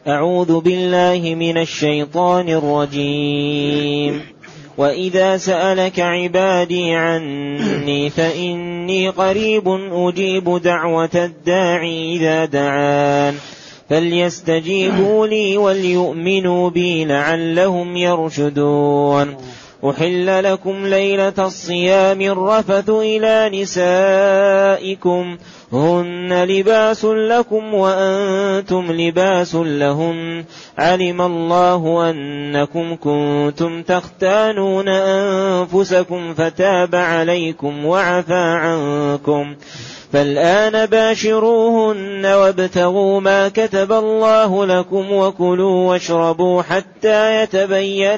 أعوذ بالله من الشيطان الرجيم. وإذا سألك عبادي عني فإني قريب أجيب دعوة الداعي إذا دعان فليستجيبوا لي وليؤمنوا بي لعلهم يرشدون. أحل لكم ليلة الصيام الرفث إلى نسائكم هن لباس لكم وأنتم لباس لهن علم الله أنكم كنتم تختانون أنفسكم فتاب عليكم وعفى عنكم فالآن باشروهن وابتغوا ما كتب الله لكم وكلوا واشربوا حتى يتبين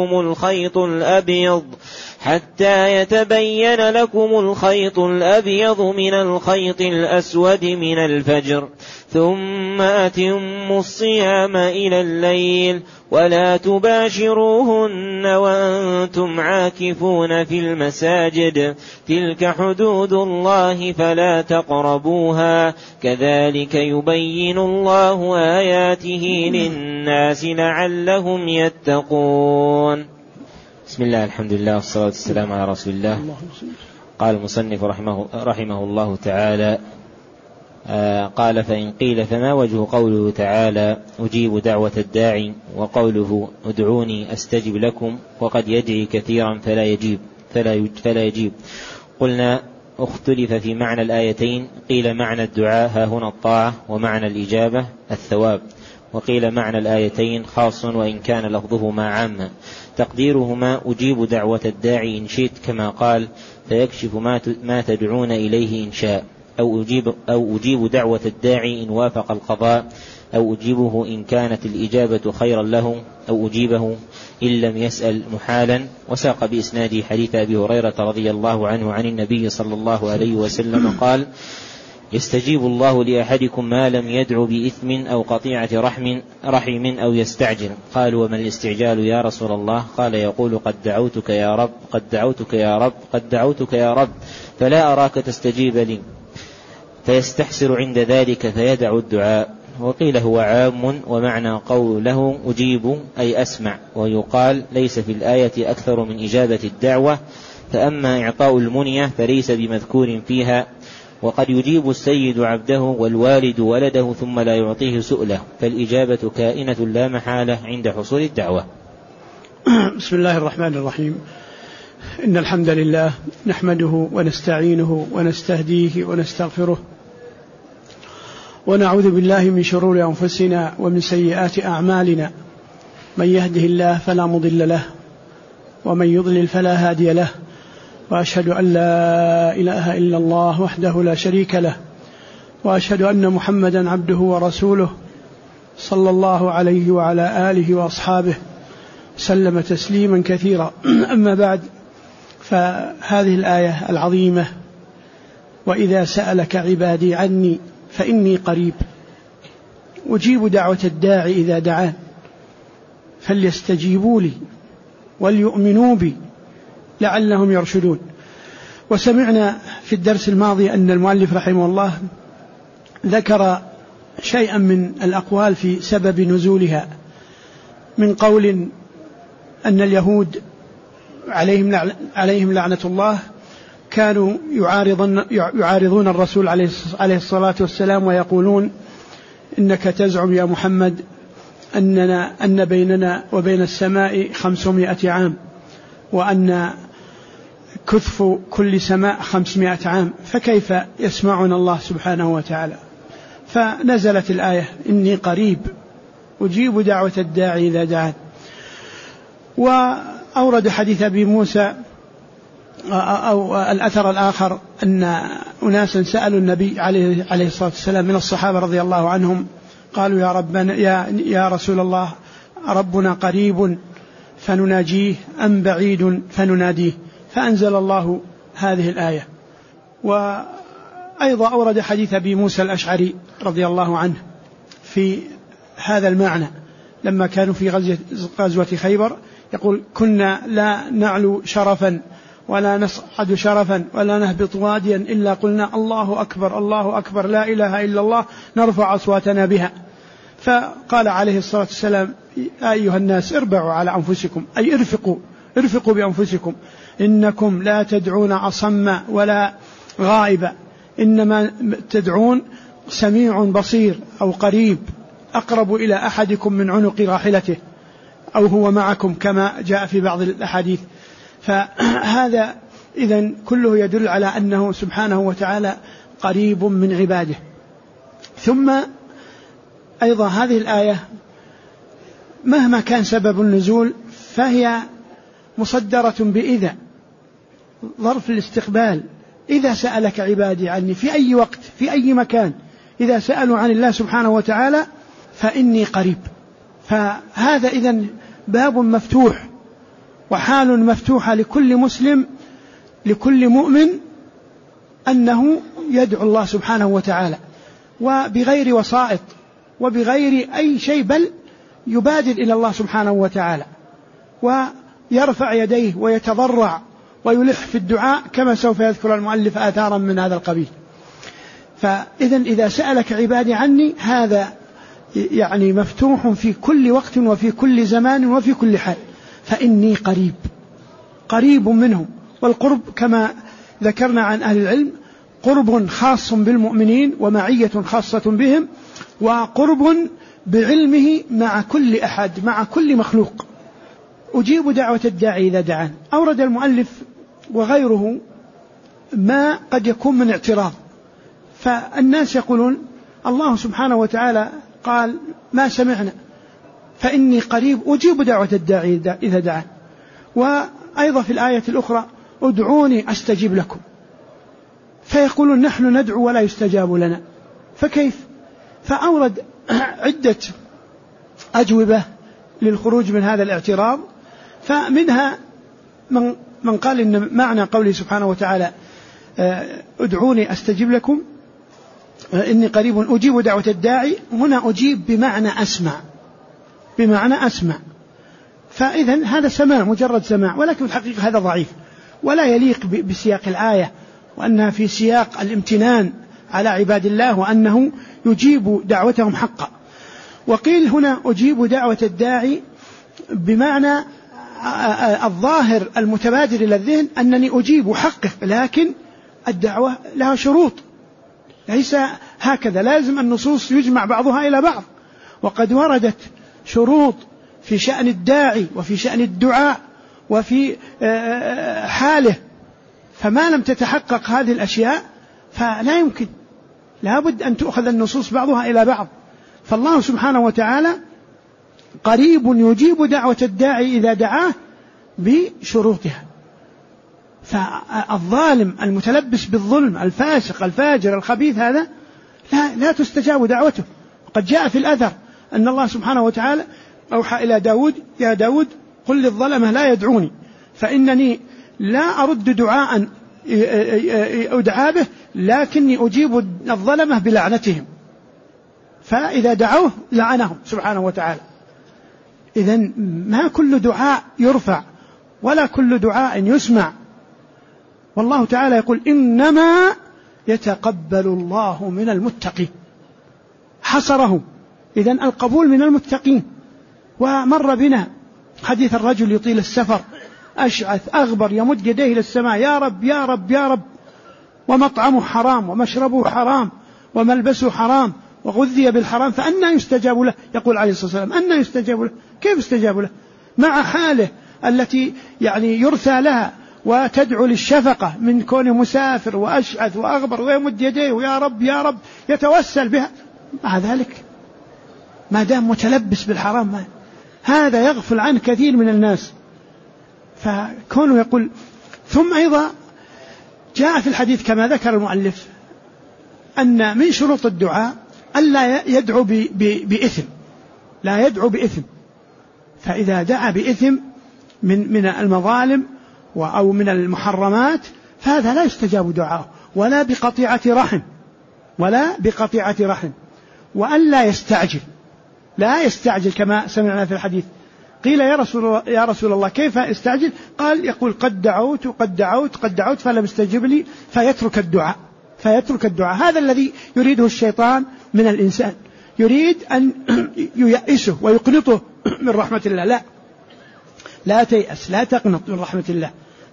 لكم الخيط الأبيض من الخيط الأسود من الفجر ثم أتموا الصيام إلى الليل ولا تباشروهن وأنتم عاكفون في المساجد تلك حدود الله فلا تقربوها كذلك يبين الله آياته للناس لعلهم يتقون. بسم الله الحمد لله والصلاة والسلام على رسول الله. قال المصنف رحمه الله تعالى قال فإن قيل فما وجه قوله تعالى أجيب دعوة الداعي وقوله ادعوني أستجب لكم وقد يدعي كثيرا فلا يجيب. قلنا اختلف في معنى الآيتين. قيل معنى الدعاء ها هنا الطاعة ومعنى الإجابة الثواب وقيل معنى الآيتين خاص وإن كان لفظهما عاما تقديرهما أجيب دعوة الداعي إن شئت كما قال فيكشف ما تدعون إليه إن شاء أو أجيب دعوة الداعي إن وافق القضاء أو أجيبه إن كانت الإجابة خيرا له أو أجيبه إن لم يسأل محالا. وساق بإسناد حديث أبي هريرة رضي الله عنه عن النبي صلى الله عليه وسلم قال يستجيب الله لأحدكم ما لم يدعو بإثم أو قطيعة رحم أو يستعجل. قالوا وما الاستعجال يا رسول الله؟ قال يقول قد دعوتك يا رب قد دعوتك يا رب قد دعوتك يا رب فلا أراك تستجيب لي فيستحسر عند ذلك فيدع الدعاء. وقيل هو عام ومعنى قوله أجيب أي أسمع ويقال ليس في الآية أكثر من إجابة الدعوة فأما إعطاء المنية فليس بمذكور فيها. وقد يجيب السيد عبده والوالد ولده ثم لا يعطيه سؤله فالإجابة كائنة لا محالة عند حصول الدعوة. بسم الله الرحمن الرحيم. إن الحمد لله نحمده ونستعينه ونستهديه ونستغفره ونعوذ بالله من شرور أنفسنا ومن سيئات أعمالنا من يهده الله فلا مضل له ومن يضلل فلا هادي له وأشهد أن لا إله إلا الله وحده لا شريك له وأشهد أن محمدا عبده ورسوله صلى الله عليه وعلى آله وأصحابه سلم تسليما كثيرا. أما بعد فهذه الآية العظيمة وإذا سألك عبادي عني فإني قريب أجيب دعوة الداعي إذا دعان فليستجيبوا لي وليؤمنوا بي لعلهم يرشدون. وسمعنا في الدرس الماضي أن المؤلف رحمه الله ذكر شيئا من الأقوال في سبب نزولها من قول أن اليهود عليهم لعنة الله كانوا يعارضون الرسول عليه الصلاة والسلام ويقولون إنك تزعم يا محمد أن بيننا وبين السماء 500 عام وأن كثف كل سماء 500 عام فكيف يسمعنا الله سبحانه وتعالى. فنزلت الآية إني قريب أجيب دعوة الداعي إذا دعان. وأورد حديث أبي موسى أو الأثر الآخر أن أناسا سألوا النبي عليه الصلاة والسلام من الصحابة رضي الله عنهم قالوا يا ربنا يا رسول الله ربنا قريب فنناجيه أم بعيد فنناديه فأنزل الله هذه الآية. وأيضا أورد حديث أبي موسى الأشعري رضي الله عنه في هذا المعنى لما كانوا في غزوة خيبر يقول كنا لا نعلو شرفا ولا نصعد شرفا ولا نهبط واديا إلا قلنا الله أكبر الله أكبر لا إله إلا الله نرفع أصواتنا بها. فقال عليه الصلاة والسلام: أيها الناس اربعوا على أنفسكم، أي ارفقوا بأنفسكم، إنكم لا تدعون أصم ولا غائب، إنما تدعون سميع بصير أو قريب، أقرب إلى أحدكم من عنق راحلته، أو هو معكم كما جاء في بعض الأحاديث. فهذا إذن كله يدل على أنه سبحانه وتعالى قريب من عباده. ثم أيضا هذه الآية مهما كان سبب النزول فهي مصدرة بإذا، ظرف الاستقبال. إذا سألك عبادي عني في أي وقت في أي مكان، إذا سألوا عن الله سبحانه وتعالى فإني قريب. فهذا إذن باب مفتوح وحال مفتوحة لكل مسلم لكل مؤمن أنه يدعو الله سبحانه وتعالى، وبغير وسائط وبغير أي شيء، بل يبادر إلى الله سبحانه وتعالى ويرفع يديه ويتضرع ويلح في الدعاء، كما سوف يذكر المؤلف آثارا من هذا القبيل. فإذن إذا سألك عبادي عني، هذا يعني مفتوح في كل وقت وفي كل زمان وفي كل حال، فإني قريب منهم. والقرب كما ذكرنا عن أهل العلم قرب خاص بالمؤمنين ومعية خاصة بهم، وقرب بعلمه مع كل أحد مع كل مخلوق. أجيب دعوة الداعي إذا دعان. أورد المؤلف وغيره ما قد يكون من اعتراض، فالناس يقولون الله سبحانه وتعالى قال ما سمعنا، فإني قريب أجيب دعوة الداعي إذا دعان. وأيضا في الآية الأخرى ادعوني أستجيب لكم، فيقولون نحن ندعو ولا يستجاب لنا، فكيف؟ فأورد عدة أجوبة للخروج من هذا الاعتراض. فمنها من قال إن معنى قوله سبحانه وتعالى ادعوني أستجيب لكم إني قريب أجيب دعوة الداعي، هنا أجيب بمعنى أسمع. فإذن هذا سماع، مجرد سماع، ولكن الحقيقة هذا ضعيف ولا يليق بسياق الآية، وأنها في سياق الامتنان على عباد الله وأنه يجيب دعوتهم حقا. وقيل هنا أجيب دعوة الداعي بمعنى الظاهر المتبادر إلى الذهن أنني أجيب حقه، لكن الدعوة لها شروط، ليس هكذا، لازم النصوص يجمع بعضها إلى بعض، وقد وردت شروط في شأن الداعي وفي شأن الدعاء وفي حاله، فما لم تتحقق هذه الأشياء فلا يمكن، لابد أن تؤخذ النصوص بعضها إلى بعض. فالله سبحانه وتعالى قريب يجيب دعوة الداعي إذا دعاه بشروطها. فالظالم المتلبس بالظلم الفاسق الفاجر الخبيث هذا لا تستجاب دعوته. قد جاء في الأثر أن الله سبحانه وتعالى أوحى إلى داود: يا داود قل للظلمة لا يدعوني فإنني لا أرد دعاء أدعى به، لكني أجيب الظلمة بلعنتهم، فإذا دعوه لعنهم سبحانه وتعالى. إذن ما كل دعاء يرفع ولا كل دعاء يسمع، والله تعالى يقول إنما يتقبل الله من المتقين، حصره. إذن القبول من المتقين. ومر بنا حديث الرجل يطيل السفر أشعث أغبر يمد يديه إلى السماء: يا رب يا رب يا رب، ومطعمه حرام ومشربه حرام وملبسه حرام وغذي بالحرام، فأنى يستجاب له؟ يقول عليه الصلاة والسلام: أنى يستجاب له؟ كيف يستجاب له مع حاله التي يعني يرثى لها وتدعو للشفقة من كونه مسافر وأشعث وأغبر ويمد يديه ويا رب يا رب يتوسل بها؟ مع ذلك ما دام متلبس بالحرام هذا يغفل عنه كثير من الناس. فكونه يقول. ثم أيضا جاء في الحديث كما ذكر المؤلف أن من شروط الدعاء ألا يدعو بإثم، لا يدعو بإثم. فإذا دعا بإثم من المظالم أو من المحرمات فهذا لا يستجاب دعاءه، ولا بقطيعة رحم، وألا يستعجل، لا يستعجل كما سمعنا في الحديث. قيل يا رسول الله كيف استعجل؟ قال يقول قد دعوت فلم استجب لي، فيترك الدعاء. هذا الذي يريده الشيطان من الإنسان، يريد أن ييأسه ويقنطه من رحمة الله. لا تيأس، لا تقنط من رحمة الله.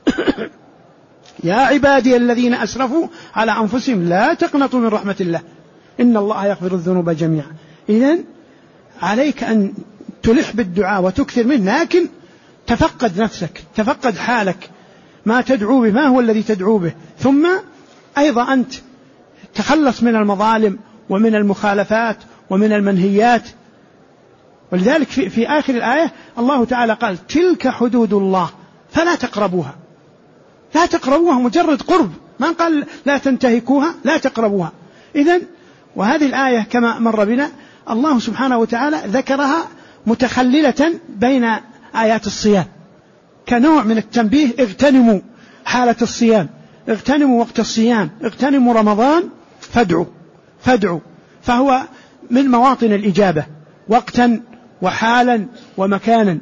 يا عبادي الذين أسرفوا على أنفسهم لا تقنطوا من رحمة الله إن الله يغفر الذنوب جميعا. إذن عليك أن تلح بالدعاء وتكثر منه، لكن تفقد نفسك، تفقد حالك، ما تدعو به، ما هو الذي تدعو به. ثم أيضا أنت تخلص من المظالم ومن المخالفات ومن المنهيات. ولذلك في آخر الآية الله تعالى قال تلك حدود الله فلا تقربوها. لا تقربوها مجرد قرب، ما قال لا تنتهكوها، لا تقربوها. إذن وهذه الآية كما مر بنا الله سبحانه وتعالى ذكرها متخللة بين آيات الصيام كنوع من التنبيه. اغتنموا حالة الصيام، اغتنموا وقت الصيام، اغتنموا رمضان، فادعوا، فهو من مواطن الإجابة وقتا وحالا ومكانا.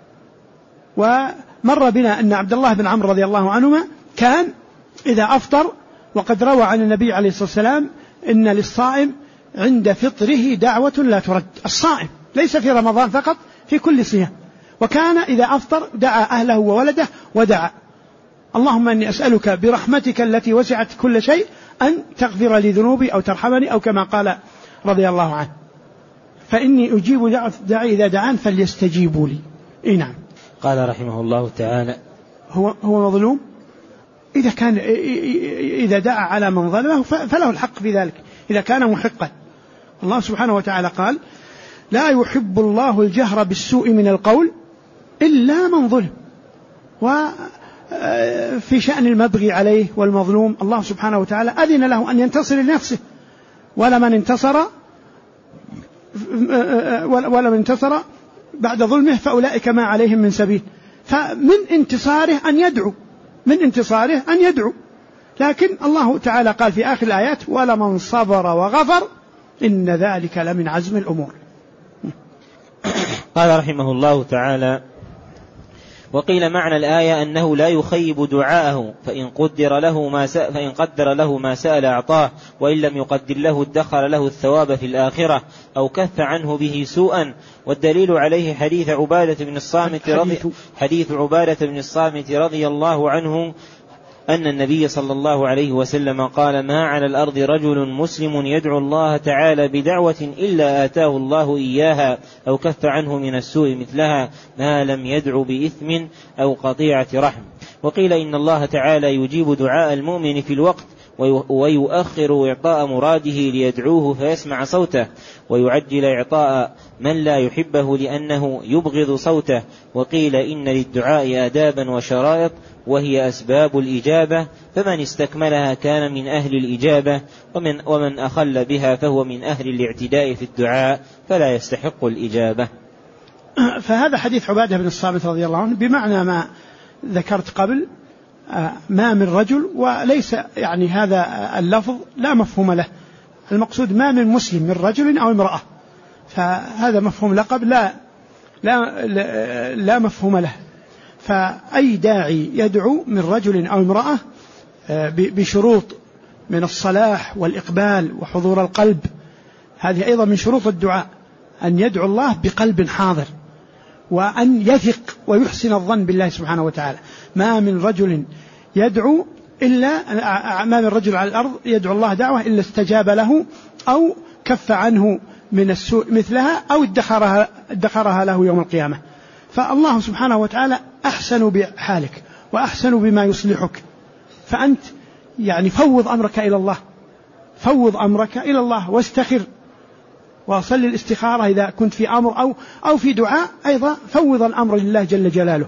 ومر بنا أن عبد الله بن عمرو رضي الله عنهما كان إذا أفطر، وقد روى عن النبي عليه الصلاة والسلام إن للصائم عند فطره دعوة لا ترد. الصائم ليس في رمضان فقط، في كل صيام. وكان إذا أفطر دعا أهله وولده ودعا اللهم إني أسألك برحمتك التي وسعت كل شيء أن تغفر لي ذنوبي أو ترحمني، أو كما قال رضي الله عنه فإني أجيب داعي إذا دعان فليستجيبوا لي. نعم. قال رحمه الله تعالى هو مظلوم، إذا دعا على من ظلمه فله الحق في ذلك إذا كان محقا. الله سبحانه وتعالى قال لا يحب الله الجهر بالسوء من القول إلا من ظلم. وفي شأن المبغي عليه والمظلوم الله سبحانه وتعالى أذن له أن ينتصر لنفسه، ولمن انتصر بعد ظلمه فأولئك ما عليهم من سبيل. فمن انتصاره أن يدعو، لكن الله تعالى قال في آخر الآيات ولمن صبر وغفر إن ذلك لمن عزم الأمور. قال رحمه الله تعالى وقيل معنى الآية أنه لا يخيب دعاءه، فإن قدر له ما سأل أعطاه، وإن لم يقدر له ادخر له الثواب في الآخرة أو كف عنه به سوءا. والدليل عليه حديث عبادة بن الصامت رضي الله عنه أن النبي صلى الله عليه وسلم قال ما على الأرض رجل مسلم يدعو الله تعالى بدعوة إلا آتاه الله إياها أو كف عنه من السوء مثلها ما لم يدعو بإثم أو قطيعة رحم. وقيل إن الله تعالى يجيب دعاء المؤمن في الوقت ويؤخر إعطاء مراده ليدعوه فيسمع صوته، ويعجل إعطاء من لا يحبه لأنه يبغض صوته. وقيل إن للدعاء آدابا وشرائط وهي أسباب الإجابة، فمن استكملها كان من أهل الإجابة، ومن أخل بها فهو من أهل الاعتداء في الدعاء فلا يستحق الإجابة. فهذا حديث عبادة بن الصامت رضي الله عنه بمعنى ما ذكرت قبل، ما من رجل، وليس يعني هذا اللفظ لا مفهوم له، المقصود ما من مسلم من رجل أو امرأة، فهذا مفهوم لقب لا مفهوم له. فأي داعي يدعو من رجل أو امرأة بشروط من الصلاح والإقبال وحضور القلب، هذه أيضا من شروط الدعاء، أن يدعو الله بقلب حاضر، وأن يثق ويحسن الظن بالله سبحانه وتعالى. ما من رجل على الأرض يدعو الله دعوة إلا استجاب له أو كف عنه من السوء مثلها أو ادخرها له يوم القيامة. فالله سبحانه وتعالى أحسن بحالك وأحسن بما يصلحك، فأنت يعني فوض أمرك إلى الله واستخر، وصل الاستخارة إذا كنت في أمر أو في دعاء، أيضا فوض الأمر لله جل جلاله.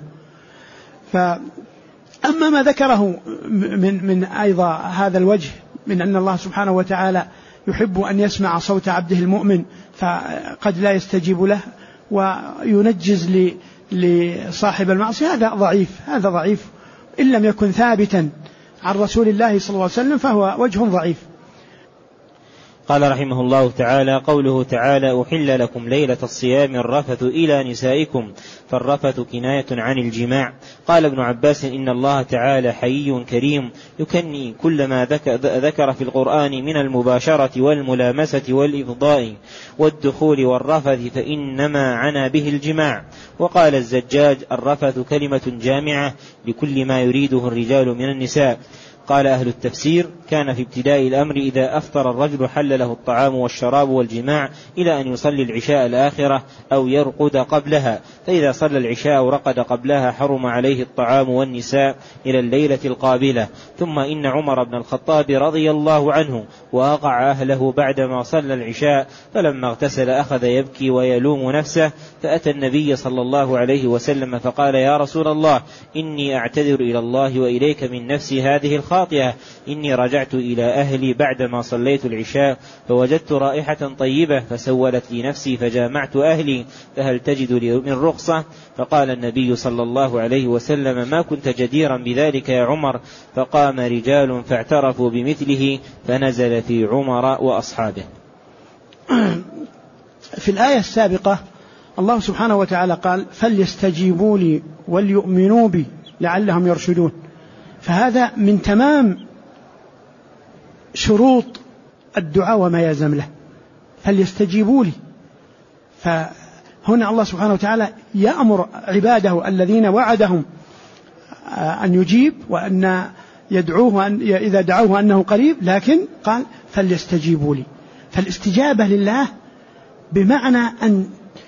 فأما ما ذكره من أيضا هذا الوجه من أن الله سبحانه وتعالى يحب أن يسمع صوت عبده المؤمن فقد لا يستجيب له وينجز لصاحب المعصية، هذا ضعيف إن لم يكن ثابتا عن رسول الله صلى الله عليه وسلم فهو وجه ضعيف. قال رحمه الله تعالى: قوله تعالى: أحل لكم ليلة الصيام الرفث إلى نسائكم، فالرفث كناية عن الجماع. قال ابن عباس: إن الله تعالى حيي كريم يكني كل ما ذكر في القرآن من المباشرة والملامسة والإفضاء والدخول والرفث فإنما عنا به الجماع. وقال الزجاج: الرفث كلمة جامعة لكل ما يريده الرجال من النساء. قال أهل التفسير: كان في ابتداء الأمر إذا أفطر الرجل حل له الطعام والشراب والجماع إلى أن يصلي العشاء الآخرة أو يرقد قبلها، فإذا صلى العشاء أو رقد قبلها حرم عليه الطعام والنساء إلى الليلة القابلة. ثم إن عمر بن الخطاب رضي الله عنه وأقع أهله بعدما صلى العشاء، فلما اغتسل أخذ يبكي ويلوم نفسه، فأتى النبي صلى الله عليه وسلم فقال: يا رسول الله، إني أعتذر إلى الله وإليك من نفسي هذه الخاطئة، إني رجعت إلى أهلي بعدما صليت العشاء فوجدت رائحة طيبة فسولت لي نفسي فجامعت أهلي، فهل تجد لي من رخصة؟ فقال النبي صلى الله عليه وسلم: ما كنت جديرا بذلك يا عمر. فقام رجال فاعترفوا بمثله فنزل في عمر وأصحابه. في الآية السابقة الله سبحانه وتعالى قال: فليستجيبوا لي وليؤمنوا بي لعلهم يرشدون، فهذا من تمام شروط الدعاء وما يلزم له، فليستجيبوا لي. فهنا الله سبحانه وتعالى يأمر عباده الذين وعدهم أن يجيب وأن يدعوه إذا دعوه أنه قريب، لكن قال: فليستجيبوا لي. فالاستجابة لله بمعنى أن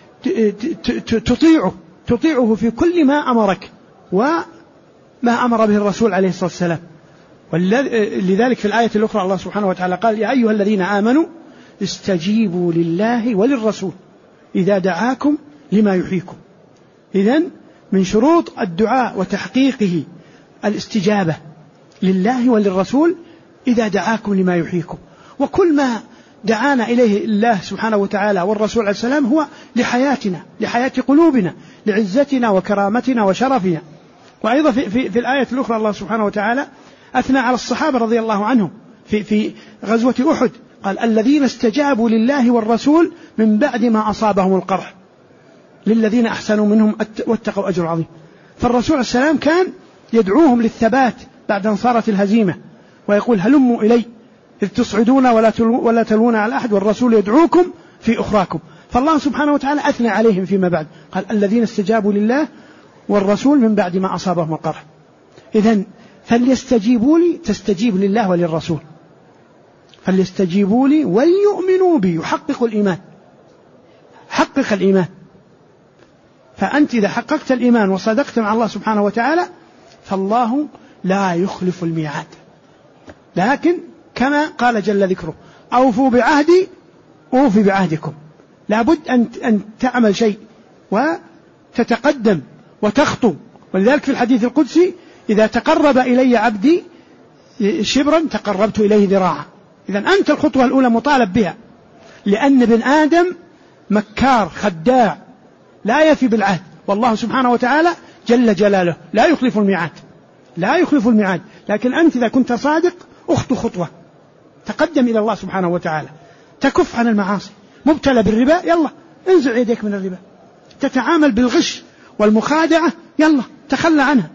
تطيعه في كل ما أمرك وما أمر به الرسول عليه الصلاة والسلام. ولذلك في الآية الأخرى الله سبحانه وتعالى قال: يا أيها الذين آمنوا استجيبوا لله وللرسول إذا دعاكم لما يحييكم. إذن من شروط الدعاء وتحقيقه الاستجابة لله وللرسول إذا دعاكم لما يحييكم. وكل ما دعانا إليه الله سبحانه وتعالى والرسول عليه السلام هو لحياتنا، لحياة قلوبنا، لعزتنا وكرامتنا وشرفنا. وأيضا في الآية الأخرى الله سبحانه وتعالى أثنى على الصحابة رضي الله عنهم في غزوة أحد، قال: الذين استجابوا لله والرسول من بعد ما أصابهم القرح للذين أحسنوا منهم واتقوا أجر عظيم. فالرسول عليه السلام كان يدعوهم للثبات بعد أن صارت الهزيمة، ويقول: هلموا إلي إذ تصعدون ولا تلوون على أحد والرسول يدعوكم في أخراكم. فالله سبحانه وتعالى أثنى عليهم فيما بعد، قال: الذين استجابوا لله والرسول من بعد ما أصابهم القرح. إذن فليستجيبوا لي، تستجيب لله وللرسول، فليستجيبوا لي وليؤمنوا بي، يحقق الإيمان، حقق الإيمان. فأنت إذا حققت الإيمان وصدقت مع الله سبحانه وتعالى فالله لا يخلف الميعاد. لكن كما قال جل ذكره: أوفوا بعهدي أوفي بعهدكم. لابد أن تعمل شيء وتتقدم وتخطو. ولذلك في الحديث القدسي: إذا تقرب إلي عبدي شبرا تقربت إليه ذراعا. إذن أنت الخطوة الأولى مطالب بها، لأن ابن آدم مكار خداع لا يفي بالعهد، والله سبحانه وتعالى جل جلاله لا يخلف الميعاد، لا يخلف الميعاد. لكن أنت إذا كنت صادق أخطو خطوة، تقدم إلى الله سبحانه وتعالى، تكف عن المعاصي. مبتلى بالربا، يلا انزع يديك من الربا. تتعامل بالغش والمخادعة، يلا تخلى عنها.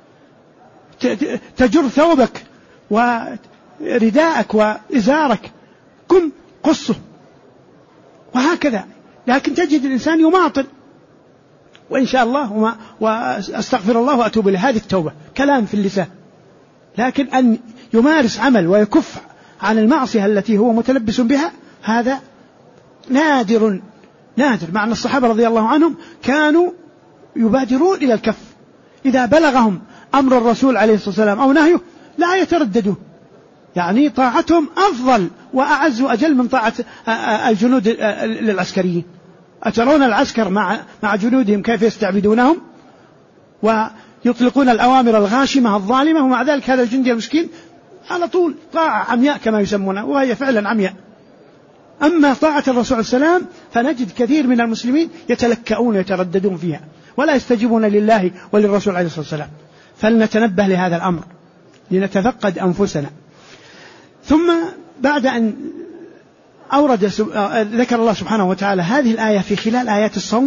تجر ثوبك ورداءك وإزارك، قم قصه، وهكذا. لكن تجد الإنسان يماطل، وإن شاء الله وأستغفر الله وأتوب إليه، هذه التوبة كلام في اللسان. لكن أن يمارس عمل ويكف عن المعصية التي هو متلبس بها، هذا نادر. مع أن الصحابة رضي الله عنهم كانوا يبادرون إلى الكف، إذا بلغهم أمر الرسول عليه الصلاة والسلام أو نهيه لا يترددون. يعني طاعتهم أفضل وأعز وأجل من طاعة الجنود للعسكريين. أترون العسكر مع جنودهم كيف يستعبدونهم ويطلقون الأوامر الغاشمة الظالمة، ومع ذلك هذا الجندي المسكين على طول طاعة عمياء كما يسمونها، وهي فعلا عمياء. أما طاعة الرسول عليه السلام فنجد كثير من المسلمين يتلكؤون ويترددون فيها ولا يستجيبون لله وللرسول عليه الصلاة والسلام. فلنتنبه لهذا الأمر لنتفقد أنفسنا. ثم بعد أن ذكر الله سبحانه وتعالى هذه الآية في خلال آيات الصوم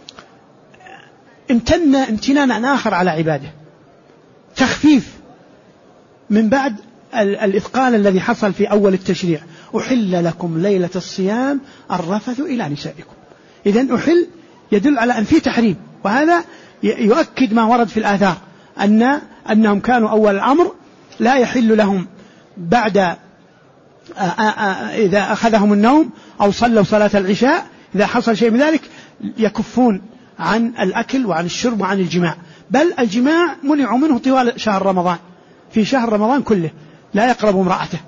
امتنانا آخر على عباده، تخفيف من بعد الإثقال الذي حصل في أول التشريع. أحل لكم ليلة الصيام الرفث إلى نسائكم. إذن أحل يدل على أن في تحريم، وهذا يؤكد ما ورد في الآثار أنهم كانوا أول الأمر لا يحل لهم بعد إذا أخذهم النوم أو صلوا صلاة العشاء، إذا حصل شيء من ذلك يكفون عن الأكل وعن الشرب وعن الجماع، بل الجماع منعوا منه طوال شهر رمضان، في شهر رمضان كله لا يقرب امرأته.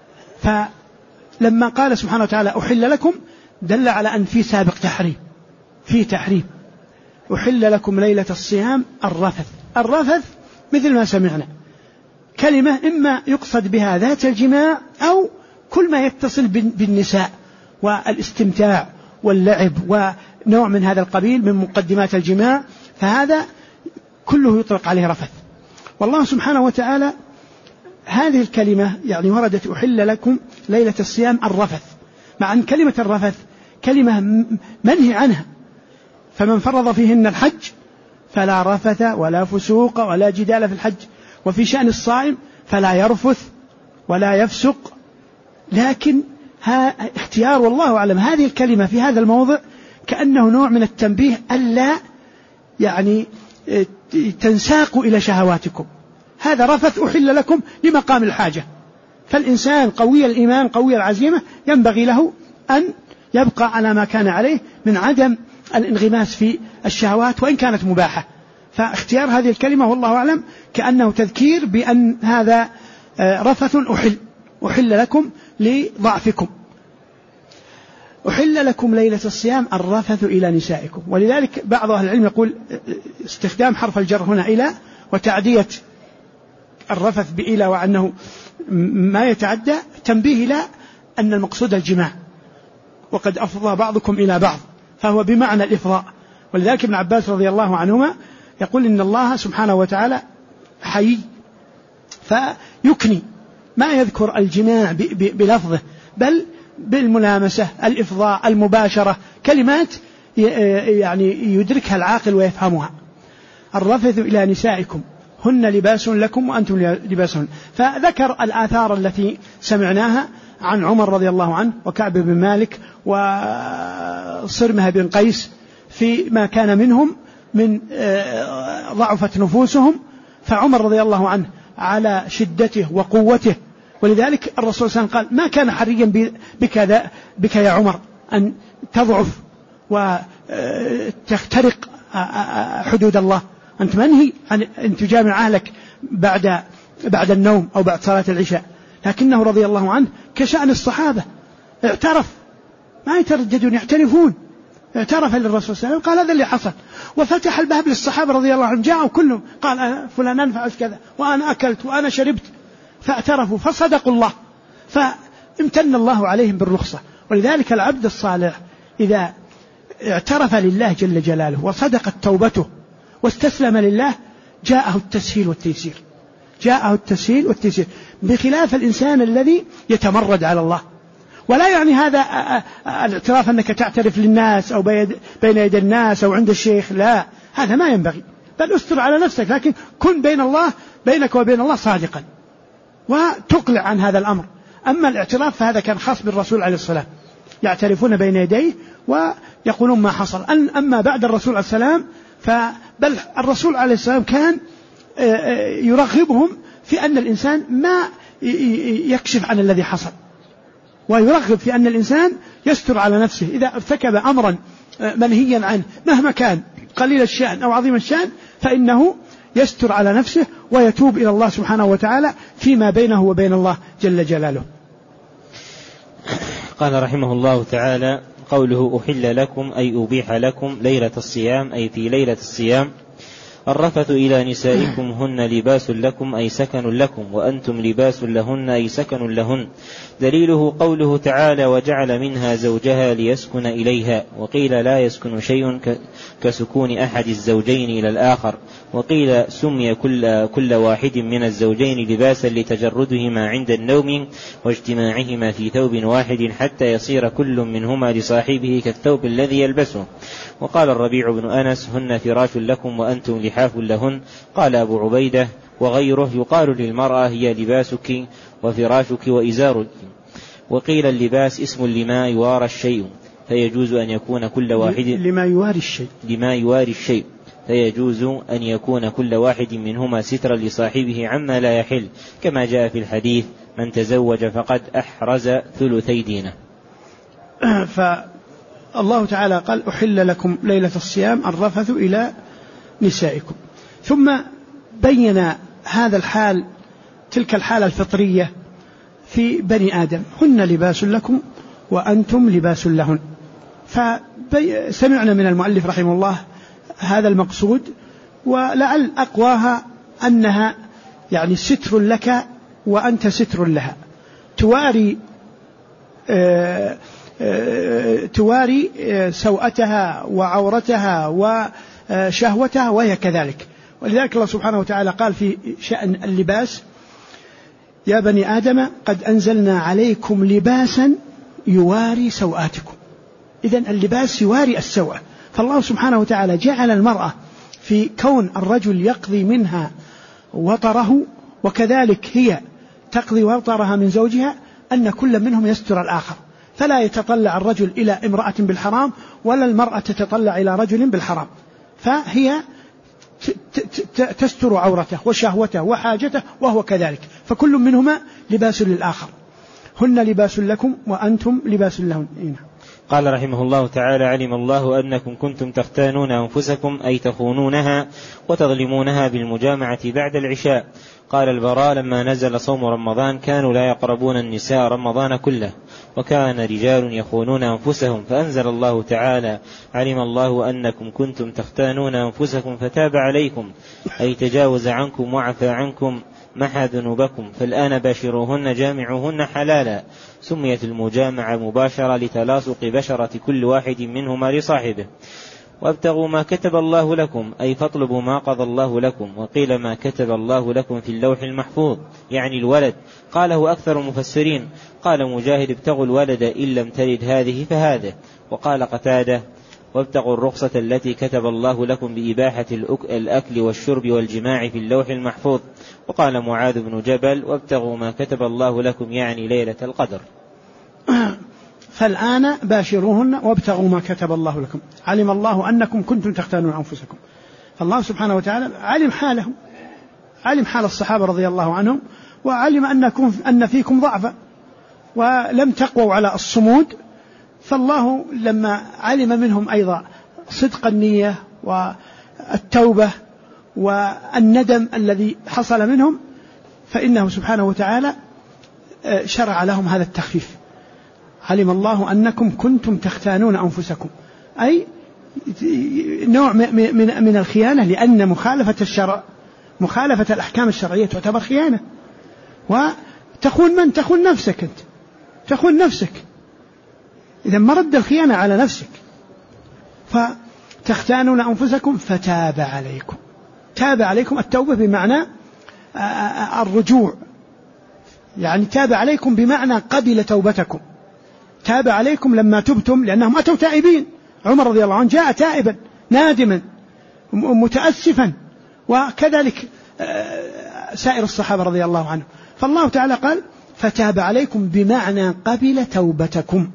فلما قال سبحانه وتعالى أحل لكم دل على أن في سابق تحريم، في تحريم. أحل لكم ليلة الصيام الرفث مثل ما سمعنا كلمة إما يقصد بها ذات الجماع أو كل ما يتصل بالنساء والاستمتاع واللعب ونوع من هذا القبيل من مقدمات الجماع، فهذا كله يطلق عليه رفث. والله سبحانه وتعالى هذه الكلمة يعني وردت أحل لكم ليلة الصيام الرفث، مع أن كلمة الرفث كلمة منهي عنها، فمن فرض فيهن الحج فلا رفث ولا فسوق ولا جدال في الحج، وفي شأن الصائم فلا يرفث ولا يفسق. لكن اختيار والله أعلم هذه الكلمة في هذا الموضع كأنه نوع من التنبيه ألا يعني تنساقوا إلى شهواتكم. هذا رفث أحل لكم لمقام الحاجة، فالإنسان قوي الإيمان قوي العزيمة ينبغي له أن يبقى على ما كان عليه من عدم الانغماس في الشهوات وإن كانت مباحة. فاختيار هذه الكلمة والله أعلم كأنه تذكير بأن هذا رفث أحل لكم لضعفكم. أحل لكم ليلة الصيام الرفث إلى نسائكم. ولذلك بعض أهل العلم يقول استخدام حرف الجر هنا إلى وتعدية الرفث بإلى وأنه ما يتعدى تنبيه إلى أن المقصود الجماع، وقد أفضى بعضكم إلى بعض، فهو بمعنى الإفضاء. ولذلك ابن عباس رضي الله عنهما يقول إن الله سبحانه وتعالى حيي فيكني، ما يذكر الجماع بلفظه بل بالملامسة، الإفضاء، المباشرة، كلمات يعني يدركها العاقل ويفهمها. الرفث إلى نسائكم هن لباس لكم وأنتم لباس لهن. فذكر الآثار التي سمعناها عن عمر رضي الله عنه وكعب بن مالك وصرمة بن قيس فيما كان منهم من ضعفت نفوسهم، فعمر رضي الله عنه على شدته وقوته، ولذلك الرسول صلى الله عليه وسلم قال ما كان حريا بك يا عمر أن تضعف وتخترق حدود الله، أنت منهي أن تجامع أهلك بعد النوم أو بعد صلاة العشاء. لكنه رضي الله عنه كشأن الصحابة اعترف، ما يترددون يعترفون، اعترف للرسول صلى الله عليه وسلم قال هذا اللي حصل، وفتح الباب للصحابة رضي الله عنهم، جاءوا كلهم قال فلان فعل كذا وأنا أكلت وأنا شربت، فاعترفوا فصدقوا الله، فامتن الله عليهم بالرخصة. ولذلك العبد الصالح إذا اعترف لله جل جلاله وصدقت توبته واستسلم لله جاءه التسهيل والتيسير، جاءه التسهيل والتيسير، بخلاف الإنسان الذي يتمرد على الله. ولا يعني هذا الاعتراف أنك تعترف للناس أو بين يدي الناس أو عند الشيخ، لا، هذا ما ينبغي، بل استر على نفسك، لكن كن بينك وبين الله صادقا وتقلع عن هذا الأمر. أما الاعتراف فهذا كان خاص بالرسول عليه الصلاة، يعترفون بين يديه ويقولون ما حصل. أما بعد الرسول عليه السلام بل الرسول عليه السلام كان يرغبهم في أن الإنسان ما يكشف عن الذي حصل، ويرغب في أن الإنسان يستر على نفسه إذا ارتكب أمرا منهيا عنه مهما كان قليل الشأن أو عظيم الشأن، فإنه يستر على نفسه ويتوب إلى الله سبحانه وتعالى فيما بينه وبين الله جل جلاله. قال رحمه الله تعالى: قوله أحل لكم أي أبيح لكم ليلة الصيام، أي في ليلة الصيام، الرفث إلى نسائكم هن لباس لكم أي سكن لكم، وأنتم لباس لهن أي سكن لهن. دليله قوله تعالى وجعل منها زوجها ليسكن إليها، وقيل لا يسكن شيء كسكون أحد الزوجين إلى الآخر، وقيل سمي كل واحد من الزوجين لباسا لتجردهما عند النوم واجتماعهما في ثوب واحد حتى يصير كل منهما لصاحبه كالثوب الذي يلبسه. وقال الربيع بن أنس هن فراش لكم وأنتم لحاف لهن. قال أبو عبيدة وغيره يقال للمرأة هي لباسك وفراشك وإزارك. وقيل اللباس اسم لما يوارى الشيء، فيجوز أن يكون كل واحد لما يواري الشيء فيجوز أن يكون كل واحد منهما سترا لصاحبه عما لا يحل، كما جاء في الحديث من تزوج فقد أحرز ثلثي دينه. فالله تعالى قال أحل لكم ليلة الصيام الرفث إلى نسائكم، ثم بين هذا الحال، تلك الحالة الفطرية في بني آدم، هن لباس لكم وأنتم لباس لهن. فسمعنا من المؤلف رحمه الله هذا المقصود، ولعل أقواها أنها يعني ستر لك وأنت ستر لها، تواري سوءتها وعورتها وشهوتها وهي كذلك. ولذلك الله سبحانه وتعالى قال في شأن اللباس يا بني آدم قد أنزلنا عليكم لباسا يواري سوآتكم. إذن اللباس يواري السوءة. فالله سبحانه وتعالى جعل المرأة في كون الرجل يقضي منها وطره، وكذلك هي تقضي وطرها من زوجها، أن كل منهم يستر الآخر، فلا يتطلع الرجل إلى امرأة بالحرام ولا المرأة تتطلع إلى رجل بالحرام، فهي تستر عورته وشهوته وحاجته وهو كذلك، فكل منهما لباس للآخر. هن لباس لكم وأنتم لباس لهن. قال رحمه الله تعالى علم الله أنكم كنتم تختانون أنفسكم أي تخونونها وتظلمونها بالمجامعة بعد العشاء. قال البراء لما نزل صوم رمضان كانوا لا يقربون النساء رمضان كله، وكان رجال يخونون أنفسهم، فأنزل الله تعالى علم الله أنكم كنتم تختانون أنفسكم فتاب عليكم أي تجاوز عنكم وعفى عنكم محى ذنوبكم، فالآن باشروهن جامعوهن حلالا. سميت المجامعة مباشرة لتلاصق بشرة كل واحد منهما لصاحبه. وابتغوا ما كتب الله لكم أي فاطلبوا ما قضى الله لكم. وقيل ما كتب الله لكم في اللوح المحفوظ يعني الولد، قاله أكثر المفسرين. قال مجاهد ابتغوا الولد إن لم تلد هذه فهذه. وقال قتادة وابتغوا الرخصة التي كتب الله لكم بإباحة الأكل والشرب والجماع في اللوح المحفوظ. وقال معاذ بن جبل وابتغوا ما كتب الله لكم يعني ليلة القدر. فالآن باشروهن وابتغوا ما كتب الله لكم. علم الله أنكم كنتم تختانون أنفسكم. فالله سبحانه وتعالى علم حالهم، علم حال الصحابة رضي الله عنهم، وعلم أن فيكم ضعفا ولم تقووا على الصمود، فالله لما علم منهم أيضا صدق النية والتوبة والندم الذي حصل منهم، فإنه سبحانه وتعالى شرع لهم هذا التخفيف. علم الله أنكم كنتم تختانون أنفسكم، أي نوع من الخيانة، لأن مخالفة الشرع، مخالفة الأحكام الشرعية تعتبر خيانة. وتخون من؟ تخون نفسك، أنت تخون نفسك، إذا مرد الخيانة على نفسك. فتختانون أنفسكم فتاب عليكم. تاب عليكم التوبة بمعنى الرجوع، يعني تاب عليكم بمعنى قبل توبتكم. تاب عليكم لما تبتم، لأنهم أتوا تائبين. عمر رضي الله عنه جاء تائبا نادما متأسفا، وكذلك سائر الصحابة رضي الله عنهم. فالله تعالى قال فتاب عليكم بمعنى قبل توبتكم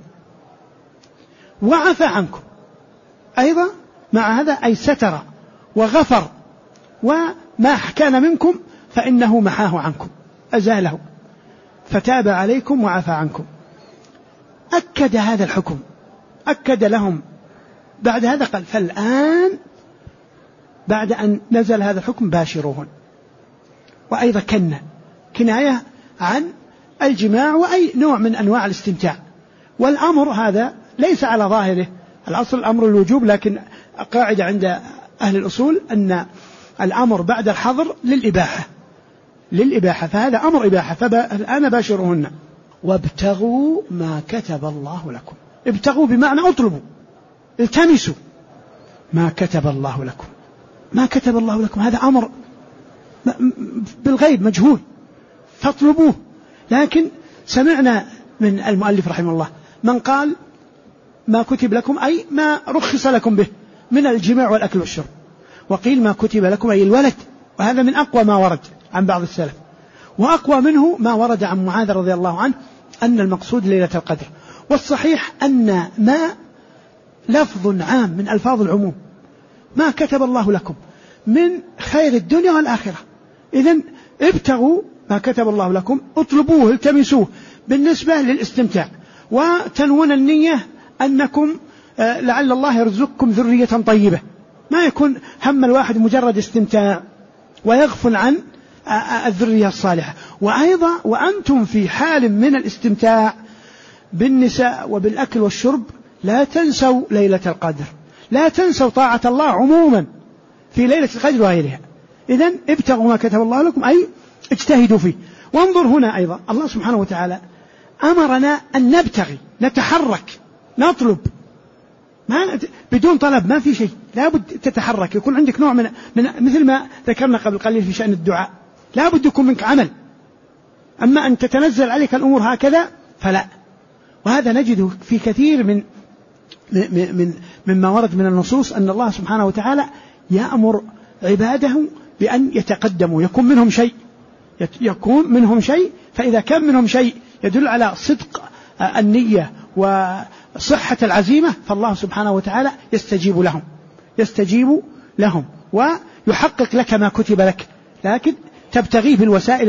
وعفى عنكم أيضا مع هذا، أي ستر وغفر، وما كان منكم فإنه محاه عنكم أزاله. فتاب عليكم وعفى عنكم. أكد هذا الحكم، أكد لهم. بعد هذا قال فالآن بعد أن نزل هذا الحكم باشروهن، وأيضا كناية عن الجماع وأي نوع من أنواع الاستمتاع. والأمر هذا ليس على ظاهره، الأصل الأمر الوجوب، لكن قاعدة عند أهل الأصول أن الأمر بعد الحظر للإباحة، فهذا أمر إباحة. فالآن باشرهن وابتغوا ما كتب الله لكم. ابتغوا بمعنى اطلبوا، التمسوا ما كتب الله لكم. ما كتب الله لكم هذا أمر بالغيب مجهول، فاطلبوه. لكن سمعنا من المؤلف رحمه الله من قال ما كتب لكم أي ما رخص لكم به من الجماع والأكل والشرب، وقيل ما كتب لكم أي الولد، وهذا من أقوى ما ورد عن بعض السلف. وأقوى منه ما ورد عن معاذ رضي الله عنه أن المقصود ليلة القدر. والصحيح أن ما لفظ عام من ألفاظ العموم، ما كتب الله لكم من خير الدنيا والآخرة. إذن ابتغوا ما كتب الله لكم، اطلبوه، التمسوه بالنسبة للاستمتاع، وتنون النية أنكم لعل الله يرزقكم ذرية طيبة، ما يكون هم الواحد مجرد استمتاع ويغفل عن الذرية الصالحة. وأيضا وأنتم في حال من الاستمتاع بالنساء وبالأكل والشرب لا تنسوا ليلة القدر، لا تنسوا طاعة الله عموما في ليلة القدر وغيرها. إذن ابتغوا ما كتب الله لكم أي اجتهدوا فيه. وانظر هنا أيضا الله سبحانه وتعالى أمرنا أن نبتغي، نتحرك، نطلب، بدون طلب ما في شيء، لا بد تتحرك، يكون عندك نوع من مثل ما ذكرنا قبل قليل في شأن الدعاء، لا بد يكون منك عمل. أما أن تتنزل عليك الأمور هكذا فلا. وهذا نجده في كثير مما ورد من النصوص أن الله سبحانه وتعالى يأمر عباده بأن يتقدموا، يكون منهم شيء، فإذا كان منهم شيء يدل على صدق النية وصحة العزيمة فالله سبحانه وتعالى يستجيب لهم ويحقق لك ما كتب لك، لكن تبتغيه بالوسائل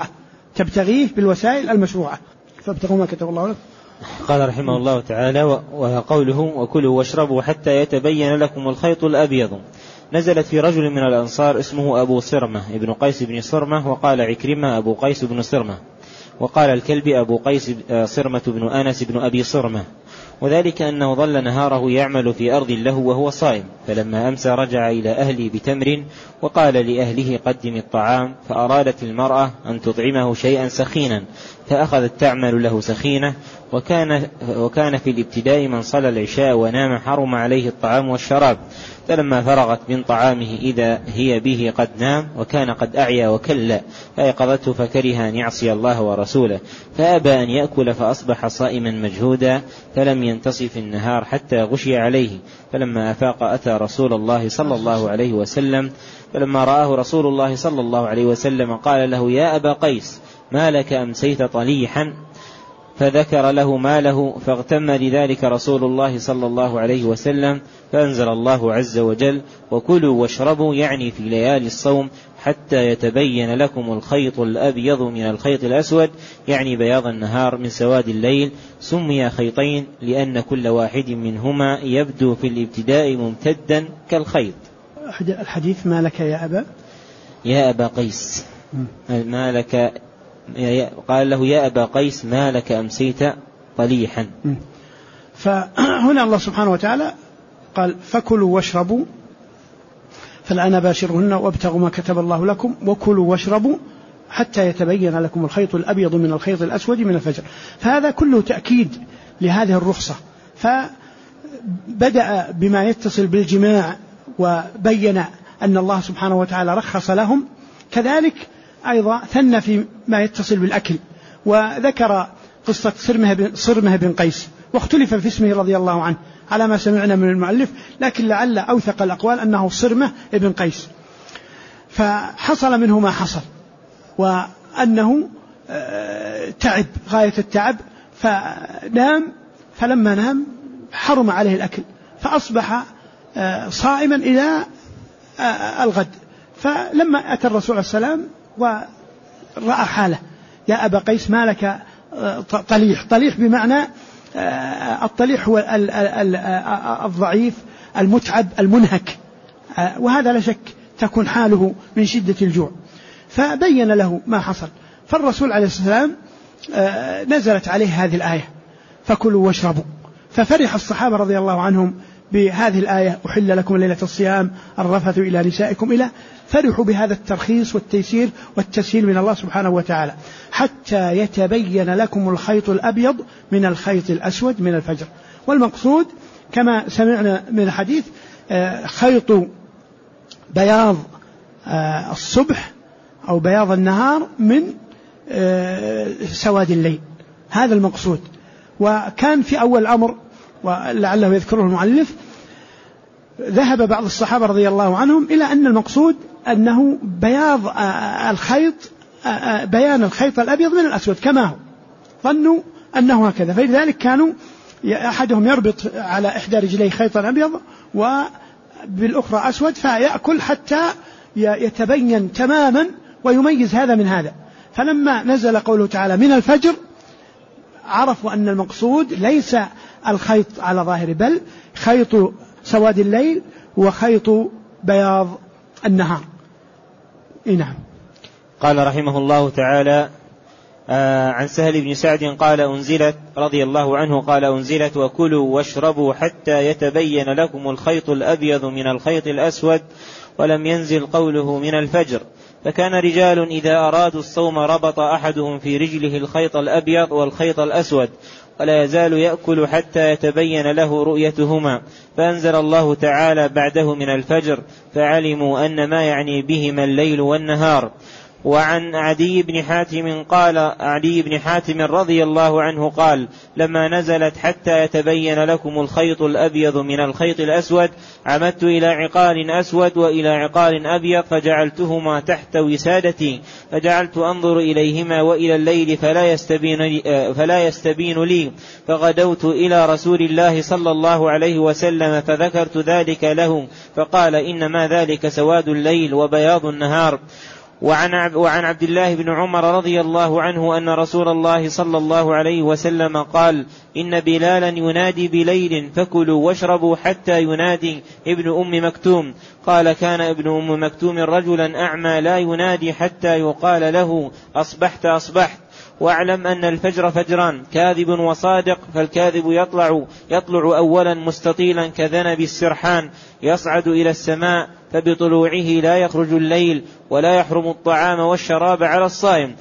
المشروعة. فابتغوا ما كتب الله لك. قال رحمه الله تعالى: وقوله وكلوا واشربوا حتى يتبين لكم الخيط الأبيض، نزلت في رجل من الأنصار اسمه أبو صرمة ابن قيس بن صرمة، وقال عكرمة أبو قيس بن صرمة، وقال الكلبي أبو قيس صرمة بن أنس بن أبي صرمة. وذلك أنه ظل نهاره يعمل في أرض له وهو صائم، فلما أمسى رجع إلى أهله بتمر وقال لأهله قدم الطعام، فأرادت المرأة أن تطعمه شيئا سخينا فأخذت تعمل له سخينة. وكان في الابتداء من صلى العشاء ونام حرم عليه الطعام والشراب، فلما فرغت من طعامه إذا هي به قد نام وكان قد أعيا وكلا، فأيقظته فكره أن يعصي الله ورسوله فأبى أن يأكل، فأصبح صائما مجهودا، فلم ينتصف النهار حتى غشي عليه. فلما أفاق أتى رسول الله صلى الله عليه وسلم، فلما رآه رسول الله صلى الله عليه وسلم قال له: يا أبا قيس ما لك أمسيت طليحا؟ فذكر له ما له، فاغتم لذلك رسول الله صلى الله عليه وسلم، فأنزل الله عز وجل: وكلوا واشربوا، يعني في ليالي الصوم، حتى يتبين لكم الخيط الأبيض من الخيط الأسود، يعني بياض النهار من سواد الليل. سمي خيطين لأن كل واحد منهما يبدو في الابتداء ممتدا كالخيط. الحديث: ما لك يا أبا قيس ما لك، قال له: يا أبا قيس ما لك أمسيت طليحا. فهنا الله سبحانه وتعالى قال: فكلوا واشربوا، فالآن باشرهن وابتغوا ما كتب الله لكم، وكلوا واشربوا حتى يتبين لكم الخيط الأبيض من الخيط الأسود من الفجر. فهذا كله تأكيد لهذه الرخصة. فبدأ بما يتصل بالجماع وبين أن الله سبحانه وتعالى رخص لهم، كذلك أيضا ثنى في ما يتصل بالأكل، وذكر قصة صرمة بن قيس، واختلف في اسمه رضي الله عنه على ما سمعنا من المؤلف، لكن لعل أوثق الأقوال أنه صرمة بن قيس. فحصل منه ما حصل، وأنه تعب غاية التعب، فنام، فلما نام حرم عليه الأكل، فأصبح صائما إلى الغد. فلما أتى الرسول عليه السلام ورأى حاله: يا أبا قيس ما لك طليح بمعنى الطليح هو الضعيف المتعب المنهك، وهذا لا شك تكون حاله من شدة الجوع. فبين له ما حصل، فالرسول عليه السلام نزلت عليه هذه الآية: فكلوا واشربوا. ففرح الصحابة رضي الله عنهم بهذه الآية أحل لكم ليلة الصيام الرفث إلى نسائكم إلى فرحوا بهذا الترخيص والتيسير والتسهيل من الله سبحانه وتعالى حتى يتبين لكم الخيط الأبيض من الخيط الأسود من الفجر. والمقصود كما سمعنا من الحديث خيط بياض الصبح أو بياض النهار من سواد الليل، هذا المقصود. وكان في أول الأمر ولعله يذكره المؤلف ذهب بعض الصحابة رضي الله عنهم إلى أن المقصود أنه بياض الخيط بيان الخيط الأبيض من الأسود كما هو، ظنوا أنه هكذا، فلذلك كانوا أحدهم يربط على إحدى رجليه خيطا أبيض وبالأخرى أسود فيأكل حتى يتبين تماما ويميز هذا من هذا. فلما نزل قوله تعالى من الفجر عرفوا أن المقصود ليس الخيط على ظاهره بل خيط سواد الليل وخيط بياض النهار. نعم. قال رحمه الله تعالى عن سهل بن سعد قال أنزلت رضي الله عنه قال أنزلت وكلوا واشربوا حتى يتبين لكم الخيط الأبيض من الخيط الأسود ولم ينزل قوله من الفجر. فكان رجال إذا أرادوا الصوم ربط أحدهم في رجله الخيط الأبيض والخيط الأسود ولا يزال يأكل حتى يتبين له رؤيتهما، فأنزل الله تعالى بعده من الفجر فعلموا أن ما يعني بهما الليل والنهار. وعن عدي بن حاتم رضي الله عنه قال لما نزلت حتى يتبين لكم الخيط الأبيض من الخيط الأسود عمدت إلى عقال أسود وإلى عقال أبيض فجعلتهما تحت وسادتي فجعلت أنظر إليهما وإلى الليل فلا يستبين لي فغدوت إلى رسول الله صلى الله عليه وسلم فذكرت ذلك له فقال إنما ذلك سواد الليل وبياض النهار. وعن عبد الله بن عمر رضي الله عنه أن رسول الله صلى الله عليه وسلم قال إن بلالا ينادي بليل فكلوا واشربوا حتى ينادي ابن أم مكتوم. قال كان ابن أم مكتوم رجلا أعمى لا ينادي حتى يقال له أصبحت أصبحت. واعلم أن الفجر فجران كاذب وصادق، فالكاذب يطلع أولا مستطيلا كذنب السرحان يصعد إلى السماء فبطلوعه لا يخرج الليل ولا يحرم الطعام والشراب على الصائم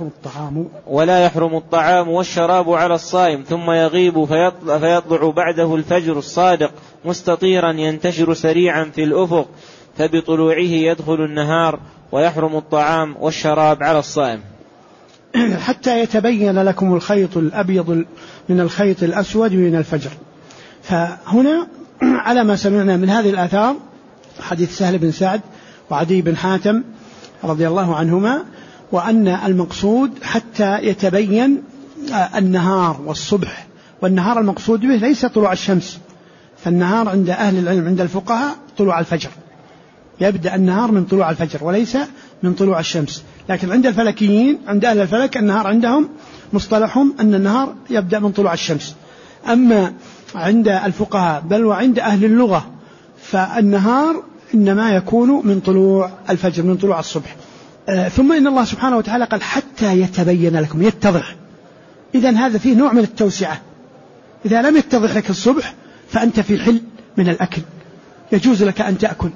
والشراب على الصائم ثم يغيب فيطلع بعده الفجر الصادق مستطيرا ينتشر سريعا في الأفق فبطلوعه يدخل النهار ويحرم الطعام والشراب على الصائم. حتى يتبين لكم الخيط الأبيض من الخيط الأسود من الفجر. فهنا على ما سمعنا من هذه الآثار حديث سهل بن سعد وعدي بن حاتم رضي الله عنهما وأن المقصود حتى يتبين النهار والصبح، والنهار المقصود به ليس طلوع الشمس، فالنهار عند أهل العلم عند الفقهاء طلوع الفجر، يبدأ النهار من طلوع الفجر وليس من طلوع الشمس. لكن عند الفلكيين عند أهل الفلك النهار عندهم مصطلحهم أن النهار يبدأ من طلوع الشمس. أما عند الفقهاء بل وعند أهل اللغة فالنهار إنما يكون من طلوع الفجر من طلوع الصبح. ثم إن الله سبحانه وتعالى قال حتى يتبين لكم يتضح، إذن هذا فيه نوع من التوسعة. إذا لم يتضح لك الصبح فأنت في حل من الأكل، يجوز لك أن تأكل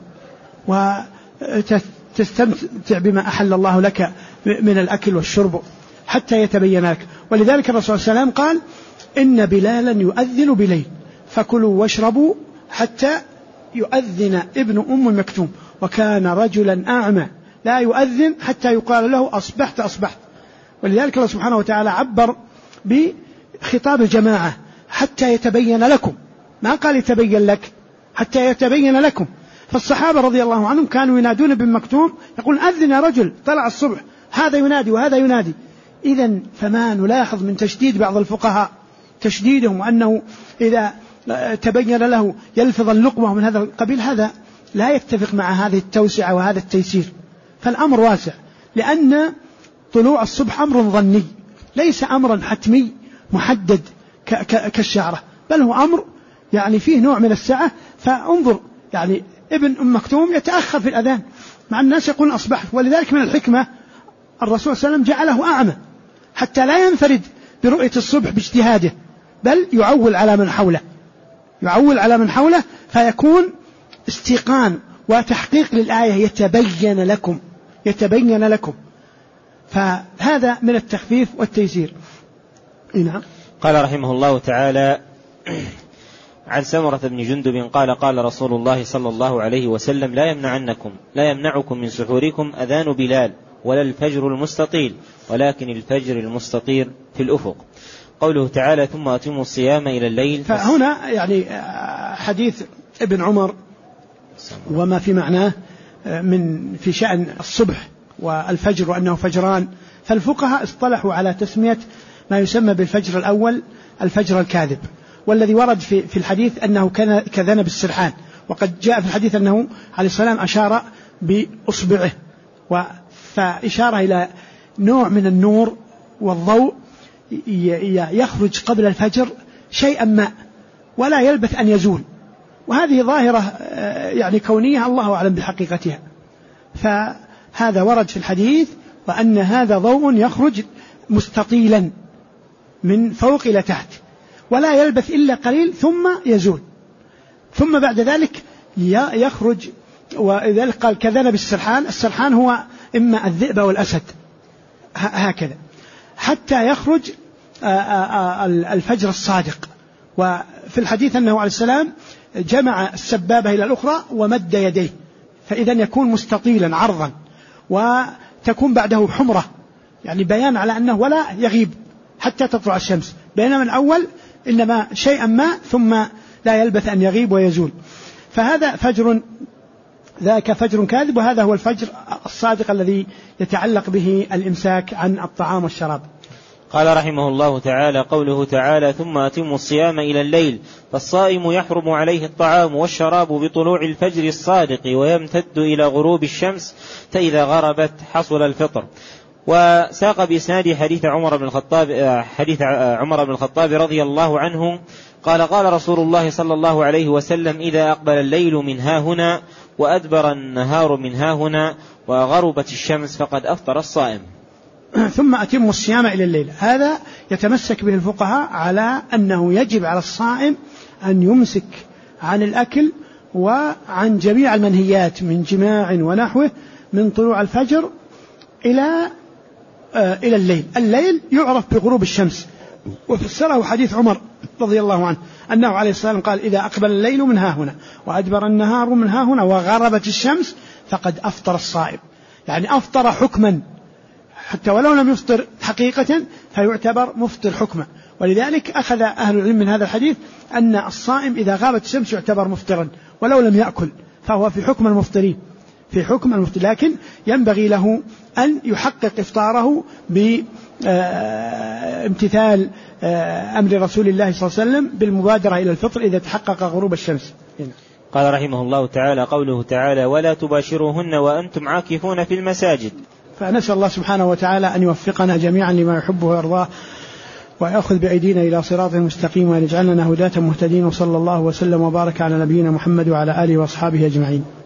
وتستمتع بما أحل الله لك من الأكل والشرب حتى يتبين لك. ولذلك الرسول صلى الله عليه وسلم قال إن بلالا يؤذن بليل فكلوا واشربوا حتى يؤذن ابن أم مكتوم وكان رجلا أعمى لا يؤذن حتى يقال له أصبحت أصبحت. ولذلك الله سبحانه وتعالى عبر بخطاب الجماعة حتى يتبين لكم، ما قال يتبين لك، حتى يتبين لكم. فالصحابة رضي الله عنهم كانوا ينادون ابن مكتوم يقول أذن يا رجل طلع الصبح، هذا ينادي وهذا ينادي. إذن فما نلاحظ من تشديد بعض الفقهاء تشديدهم وأنه إذا تبين له يلفظ اللقمة من هذا القبيل، هذا لا يتفق مع هذه التوسعة وهذا التيسير. فالأمر واسع، لأن طلوع الصبح أمر ظني ليس أمرا حتمي محدد كالشعرة، بل هو أمر يعني فيه نوع من السعة. فانظر يعني ابن أم مكتوم يتأخر في الأذان مع الناس يقولون أصبحت، ولذلك من الحكمة الرسول صلى الله عليه وسلم جعله أعمى حتى لا ينفرد برؤية الصبح باجتهاده بل يعول على من حوله. يعول على من حوله، فيكون استيقان وتحقيق للآية يتبين لكم. فهذا من التخفيف والتيسير. نعم. قال رحمه الله تعالى: عن سمرة بن جندب قال: قال رسول الله صلى الله عليه وسلم: لا يمنعكم من سحوركم أذان بلال ولا الفجر المستطيل، ولكن الفجر المستطير في الأفق. قوله تعالى: ثم أتموا الصيام إلى الليل. فهنا يعني حديث ابن عمر وما في معناه في شأن الصبح والفجر وأنه فجران، فالفقهاء اصطلحوا على تسمية ما يسمى بالفجر الأول الفجر الكاذب، والذي ورد في الحديث أنه كان كذنب السرحان، وقد جاء في الحديث أنه عليه السلام أشار بأصبعه، فإشارة إلى نوع من النور والضوء يخرج قبل الفجر شيئا ما ولا يلبث أن يزول، وهذه ظاهرة يعني كونية الله أعلم بحقيقتها. فهذا ورد في الحديث، وأن هذا ضوء يخرج مستطيلا من فوق إلى تحت ولا يلبث إلا قليل ثم يزول، ثم بعد ذلك يخرج. ولذلك قال كذنب السرحان هو إما الذئب والأسد هكذا، حتى يخرج الفجر الصادق. وفي الحديث أنه عليه السلام جمع السبابة إلى الأخرى ومد يديه، فإذا يكون مستطيلا عرضا، وتكون بعده حمرة، يعني بيان على أنه ولا يغيب حتى تطلع الشمس، بينما الأول إنما شيئا ما ثم لا يلبث أن يغيب ويزول. فهذا فجر، ذاك فجر كاذب، وهذا هو الفجر الصادق الذي يتعلق به الإمساك عن الطعام والشراب. قال رحمه الله تعالى: قوله تعالى: ثم أتموا الصيام إلى الليل، فالصائم يحرم عليه الطعام والشراب بطلوع الفجر الصادق ويمتد إلى غروب الشمس، فإذا غربت حصل الفطر. وساق بإسناد حديث عمر بن الخطاب رضي الله عنه قال: قال رسول الله صلى الله عليه وسلم: إذا أقبل الليل من هاهنا وأدبر النهار من هاهنا وغربت الشمس فقد أفطر الصائم. ثم أتم الصيام إلى الليل، هذا يتمسك به الفقهاء على أنه يجب على الصائم أن يمسك عن الأكل وعن جميع المنهيات من جماع ونحوه من طلوع الفجر إلى الليل يعرف بغروب الشمس. وفسره حديث عمر رضي الله عنه أنه عليه السلام قال: إذا أقبل الليل من هاهنا وأدبر النهار من هاهنا وغربت الشمس فقد أفطر الصائم، يعني أفطر حكما، حتى ولو لم يفطر حقيقة فيعتبر مفطر حكما. ولذلك أخذ أهل العلم من هذا الحديث أن الصائم إذا غابت الشمس يعتبر مفطرا ولو لم يأكل، فهو في حكم المفطرين، لكن ينبغي له أن يحقق إفطاره بامتثال أمر رسول الله صلى الله عليه وسلم بالمبادرة إلى الفطر إذا تحقق غروب الشمس. قال رحمه الله تعالى: قوله تعالى: ولا تباشروهن وأنتم عاكفون في المساجد. فنسأل الله سبحانه وتعالى أن يوفقنا جميعا لما يحبه ويرضاه، ويأخذ بأيدينا إلى صراط مستقيم، وأن يجعلنا هداة مهتدين، وصلى الله وسلم وبارك على نبينا محمد وعلى آله وأصحابه أجمعين.